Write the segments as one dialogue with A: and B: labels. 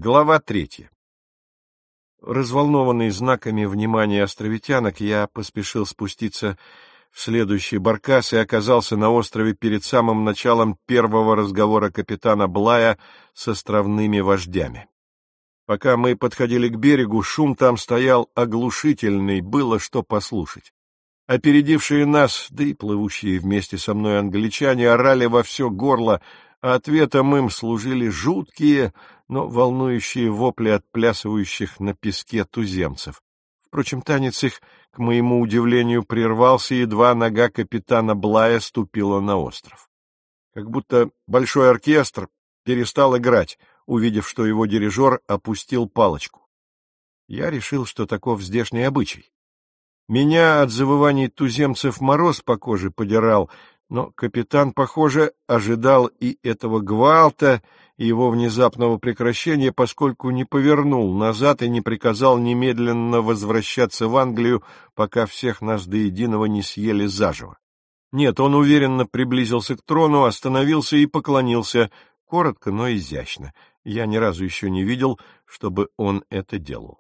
A: Глава 3. Разволнованный знаками внимания островитянок, я поспешил спуститься в следующий баркас и оказался на острове перед самым началом первого разговора капитана Блая с островными вождями. Пока мы подходили к берегу, шум там стоял оглушительный, было что послушать. Опередившие нас, да и плывущие вместе со мной англичане, орали во все горло, а ответом им служили жуткие, но волнующие вопли отплясывающих на песке туземцев. Впрочем, танец их, к моему удивлению, прервался, едва нога капитана Блая ступила на остров. Как будто большой оркестр перестал играть, увидев, что его дирижер опустил палочку. Я решил, что таков здешний обычай. Меня от завываний туземцев мороз по коже подирал, но капитан, похоже, ожидал и этого гвалта, и его внезапного прекращения, поскольку не повернул назад и не приказал немедленно возвращаться в Англию, пока всех нас до единого не съели заживо. Нет, он уверенно приблизился к трону, остановился и поклонился, коротко, но изящно. Я ни разу еще не видел, чтобы он это делал.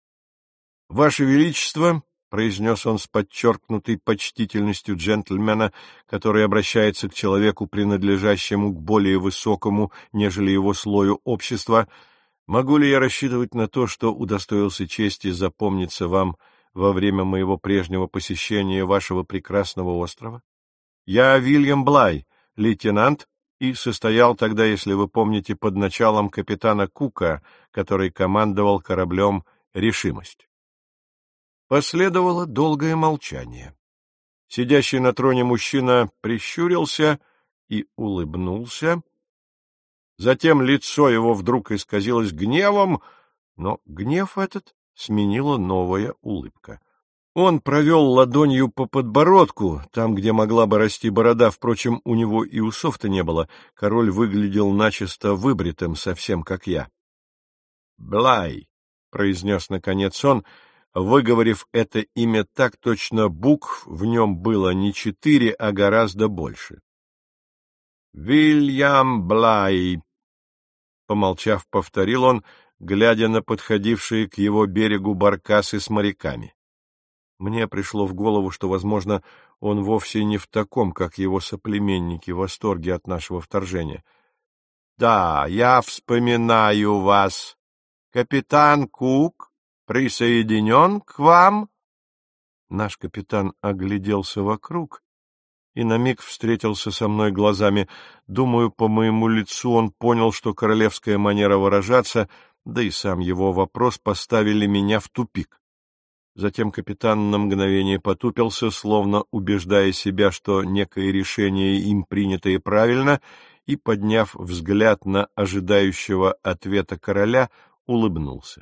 A: — Ваше Величество, — произнес он с подчеркнутой почтительностью джентльмена, который обращается к человеку, принадлежащему к более высокому, нежели его слою общества, — могу ли я рассчитывать на то, что удостоился чести запомниться вам во время моего прежнего посещения вашего прекрасного острова? Я Вильям Блай, лейтенант, и состоял тогда, если вы помните, под началом капитана Кука, который командовал кораблем «Решимость». Последовало долгое молчание. Сидящий на троне мужчина прищурился и улыбнулся. Затем лицо его вдруг исказилось гневом, но гнев этот сменила новая улыбка. Он провел ладонью по подбородку, там, где могла бы расти борода, впрочем, у него и усов-то не было, король выглядел начисто выбритым, совсем как я. — Блай, — произнес наконец он, выговорив это имя так, точно букв в нем было не 4, а гораздо больше. — Вильям Блай, — помолчав, повторил он, глядя на подходившие к его берегу баркасы с моряками. Мне пришло в голову, что, возможно, он вовсе не в таком, как его соплеменники, в восторге от нашего вторжения. — Да, я вспоминаю вас. Капитан Кук присоединен к вам? Наш капитан огляделся вокруг и на миг встретился со мной глазами. Думаю, по моему лицу он понял, что королевская манера выражаться, да и сам его вопрос поставили меня в тупик. Затем капитан на мгновение потупился, словно убеждая себя, что некое решение им принято и правильно, и, подняв взгляд на ожидающего ответа короля, улыбнулся.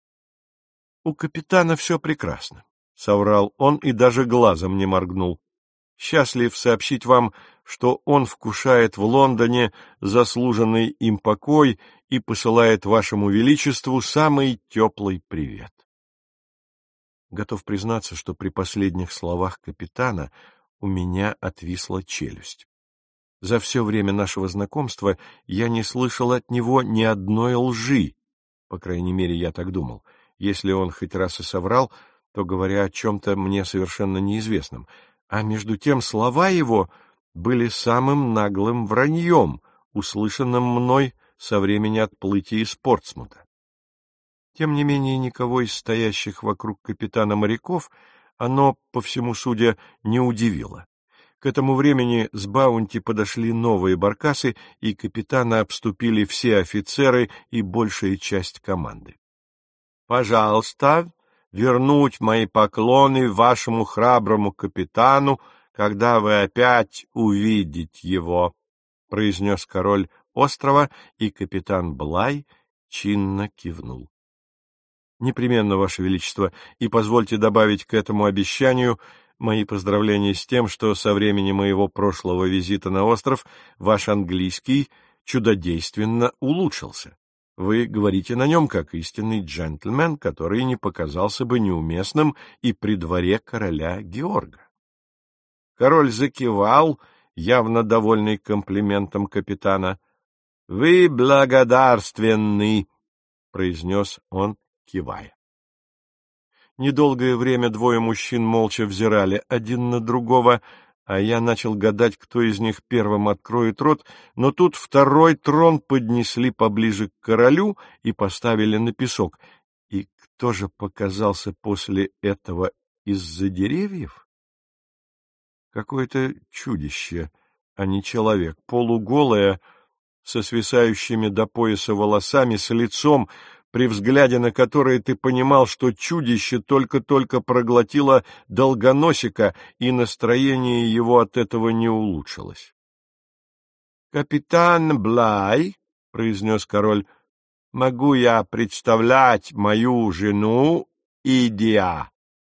A: — У капитана все прекрасно, — соврал он и даже глазом не моргнул. — Счастлив сообщить вам, что он вкушает в Лондоне заслуженный им покой и посылает вашему величеству самый теплый привет. Готов признаться, что при последних словах капитана у меня отвисла челюсть. За все время нашего знакомства я не слышал от него ни одной лжи, по крайней мере, я так думал. Если он хоть раз и соврал, то говоря о чем-то мне совершенно неизвестном, а между тем слова его были самым наглым враньем, услышанным мной со времени отплытия из Портсмута. Тем не менее, никого из стоящих вокруг капитана моряков оно, по всему судя, не удивило. К этому времени с Баунти подошли новые баркасы, и капитана обступили все офицеры и большая часть команды. — Пожалуйста, вернуть мои поклоны вашему храброму капитану, когда вы опять увидите его, — произнес король острова, и капитан Блай чинно кивнул. — Непременно, Ваше Величество, и позвольте добавить к этому обещанию мои поздравления с тем, что со времени моего прошлого визита на остров ваш английский чудодейственно улучшился. Вы говорите на нем как истинный джентльмен, который не показался бы неуместным и при дворе короля Георга. Король закивал, явно довольный комплиментом капитана. — Вы благодарственны. — произнес он, кивая. Недолгое время двое мужчин молча взирали один на другого, а я начал гадать, кто из них первым откроет рот, но тут второй трон поднесли поближе к королю и поставили на песок. И кто же показался после этого из-за деревьев? Какое-то чудище, а не человек, полуголое, со свисающими до пояса волосами, с лицом, при взгляде на которое ты понимал, что чудище только-только проглотило долгоносика, и настроение его от этого не улучшилось. — Капитан Блай, — произнес король, — могу я представлять мою жену Идиа?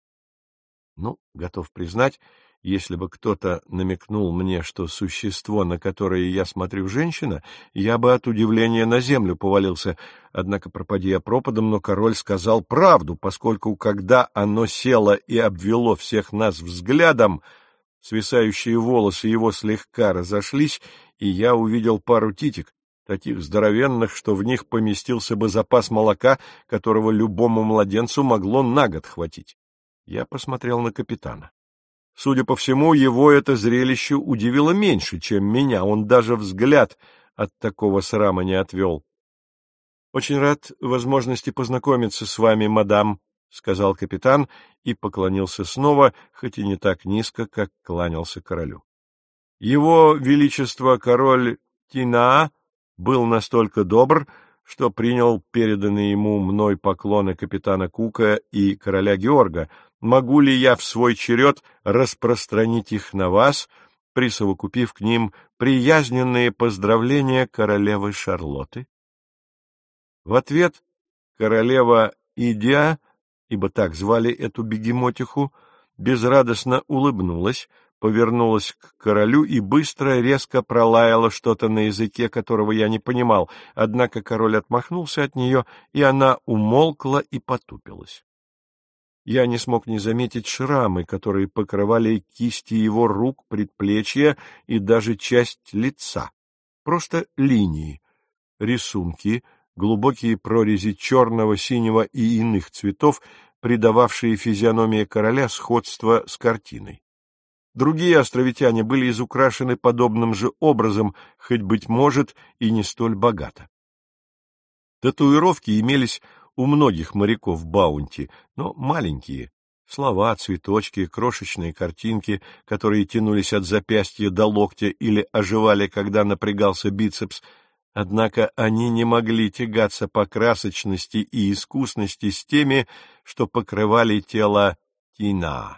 A: Ну, готов признать, если бы кто-то намекнул мне, что существо, на которое я смотрю, женщина, я бы от удивления на землю повалился. Однако, пропади я пропадом, но король сказал правду, поскольку, когда оно село и обвело всех нас взглядом, свисающие волосы его слегка разошлись, и я увидел пару титик, таких здоровенных, что в них поместился бы запас молока, которого любому младенцу могло на год хватить. Я посмотрел на капитана. Судя по всему, его это зрелище удивило меньше, чем меня. Он даже взгляд от такого срама не отвел. — Очень рад возможности познакомиться с вами, мадам, — сказал капитан и поклонился снова, хоть и не так низко, как кланялся королю. Его Величество король Тинаа был настолько добр, что принял переданные ему мной поклоны капитана Кука и короля Георга. Могу ли я в свой черед распространить их на вас, присовокупив к ним приязненные поздравления королевы Шарлотты? В ответ королева Идиа, ибо так звали эту бегемотиху, безрадостно улыбнулась, повернулась к королю и быстро, резко пролаяла что-то на языке, которого я не понимал, однако король отмахнулся от нее, и она умолкла и потупилась. Я не смог не заметить шрамы, которые покрывали кисти его рук, предплечья и даже часть лица. Просто линии, рисунки, глубокие прорези черного, синего и иных цветов, придававшие физиономии короля сходство с картиной. Другие островитяне были изукрашены подобным же образом, хоть, быть может, и не столь богато. Татуировки имелись у многих моряков Баунти, но маленькие. Слова, цветочки, крошечные картинки, которые тянулись от запястья до локтя или оживали, когда напрягался бицепс, однако они не могли тягаться по красочности и искусности с теми, что покрывали тело Тинаа.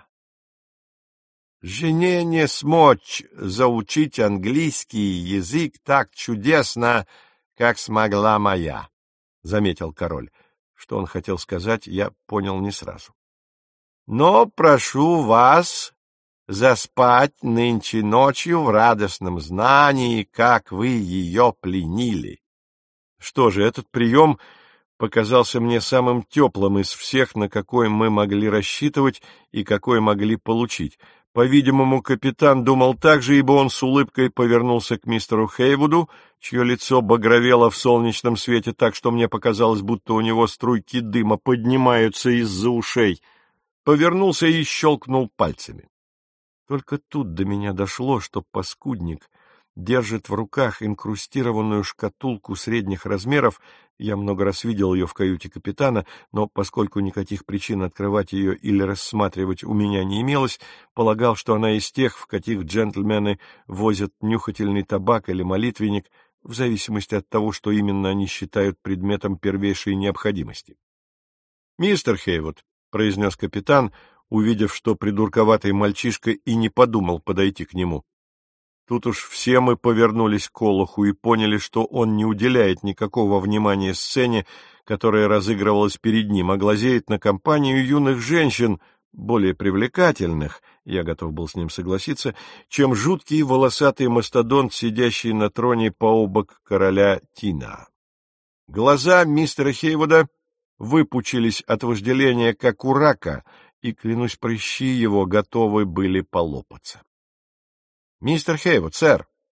A: «Жене не смочь заучить английский язык так чудесно, как смогла моя», — заметил король. Что он хотел сказать, я понял не сразу. «Но прошу вас заспать нынче ночью в радостном знании, как вы ее пленили». Что же, этот прием показался мне самым теплым из всех, на какой мы могли рассчитывать и какой могли получить. По-видимому, капитан думал так же, ибо он с улыбкой повернулся к мистеру Хейвуду, чье лицо багровело в солнечном свете так, что мне показалось, будто у него струйки дыма поднимаются из-за ушей. Повернулся и щелкнул пальцами. Только тут до меня дошло, что паскудник держит в руках инкрустированную шкатулку средних размеров. Я много раз видел ее в каюте капитана, но поскольку никаких причин открывать ее или рассматривать у меня не имелось, полагал, что она из тех, в каких джентльмены возят нюхательный табак или молитвенник, в зависимости от того, что именно они считают предметом первейшей необходимости. — Мистер Хейвуд, — произнес капитан, увидев, что придурковатый мальчишка и не подумал подойти к нему. Тут уж все мы повернулись к Олуху и поняли, что он не уделяет никакого внимания сцене, которая разыгрывалась перед ним, а глазеет на компанию юных женщин, более привлекательных, я готов был с ним согласиться, чем жуткий волосатый мастодонт, сидящий на троне пообок короля Тинаа. Глаза мистера Хейвуда выпучились от вожделения, как у рака, и, клянусь, прыщи его готовы были полопаться. — Мистер Хейвуд, сэр,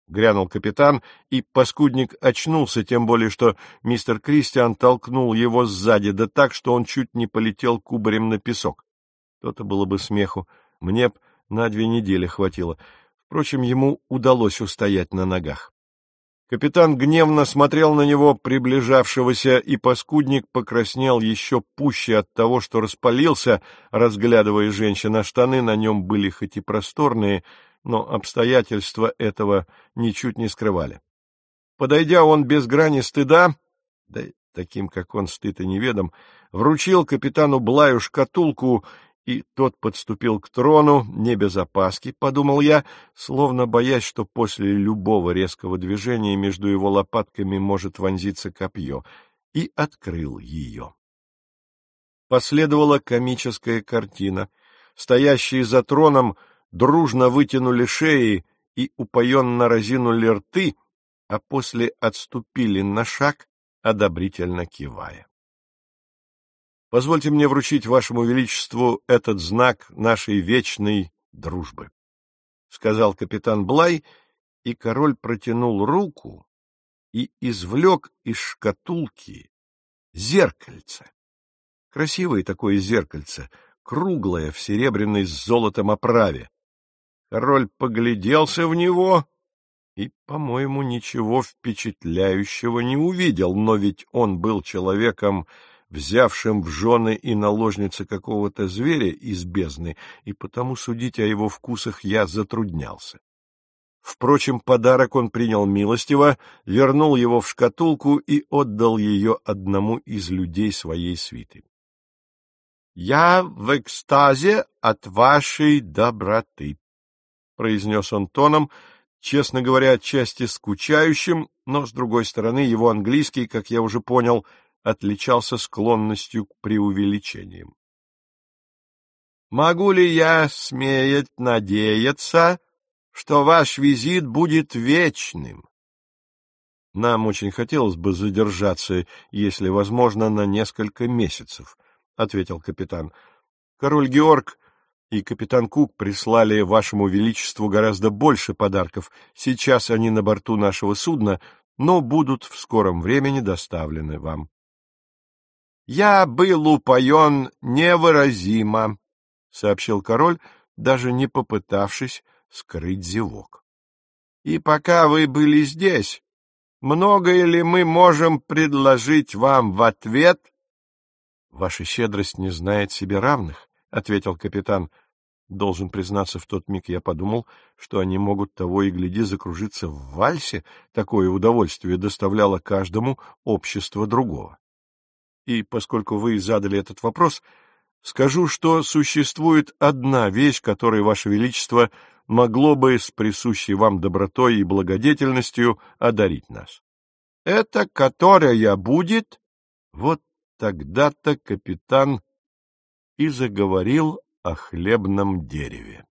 A: грянул капитан, и паскудник очнулся, тем более что мистер Кристиан толкнул его сзади, да так, что он чуть не полетел кубарем на песок. То-то было бы смеху, мне б на 2 недели хватило. Впрочем, ему удалось устоять на ногах. Капитан гневно смотрел на него, приближавшегося, и паскудник покраснел еще пуще от того, что распалился, разглядывая женщину. Штаны на нем были хоть и просторные, но обстоятельства этого ничуть не скрывали. Подойдя, он без грани стыда, да таким, как он, стыд и неведом, вручил капитану Блаю шкатулку, и тот подступил к трону, не без опаски, подумал я, словно боясь, что после любого резкого движения между его лопатками может вонзиться копье, и открыл ее. Последовала комическая картина. Стоящие за троном дружно вытянули шеи и упоенно разинули рты, а после отступили на шаг, одобрительно кивая. — Позвольте мне вручить вашему величеству этот знак нашей вечной дружбы, — сказал капитан Блай, и король протянул руку и извлек из шкатулки зеркальце. Красивое такое зеркальце, круглое, в серебряной с золотом оправе. Король погляделся в него и, по-моему, ничего впечатляющего не увидел, но ведь он был человеком, взявшим в жены и наложницы какого-то зверя из бездны, и потому судить о его вкусах я затруднялся. Впрочем, подарок он принял милостиво, вернул его в шкатулку и отдал ее одному из людей своей свиты. — Я в экстазе от вашей доброты, — произнес он тоном, честно говоря, отчасти скучающим, но, с другой стороны, его английский, как я уже понял, отличался склонностью к преувеличениям. «Могу ли я смеять надеяться, что ваш визит будет вечным?» «Нам очень хотелось бы задержаться, если возможно, на несколько месяцев», — ответил капитан. «Король Георг и капитан Кук прислали вашему величеству гораздо больше подарков. Сейчас они на борту нашего судна, но будут в скором времени доставлены вам». «Я был упоен невыразимо», — сообщил король, даже не попытавшись скрыть зевок. «И пока вы были здесь, многое ли мы можем предложить вам в ответ?» «Ваша щедрость не знает себе равных», — ответил капитан. Должен признаться, в тот миг я подумал, что они могут того и гляди закружиться в вальсе, такое удовольствие доставляло каждому общество другого. И поскольку вы задали этот вопрос, скажу, что существует одна вещь, которой Ваше Величество могло бы с присущей вам добротой и благодетельностью одарить нас. — Это которая будет? Вот тогда-то капитан и заговорил о хлебном дереве.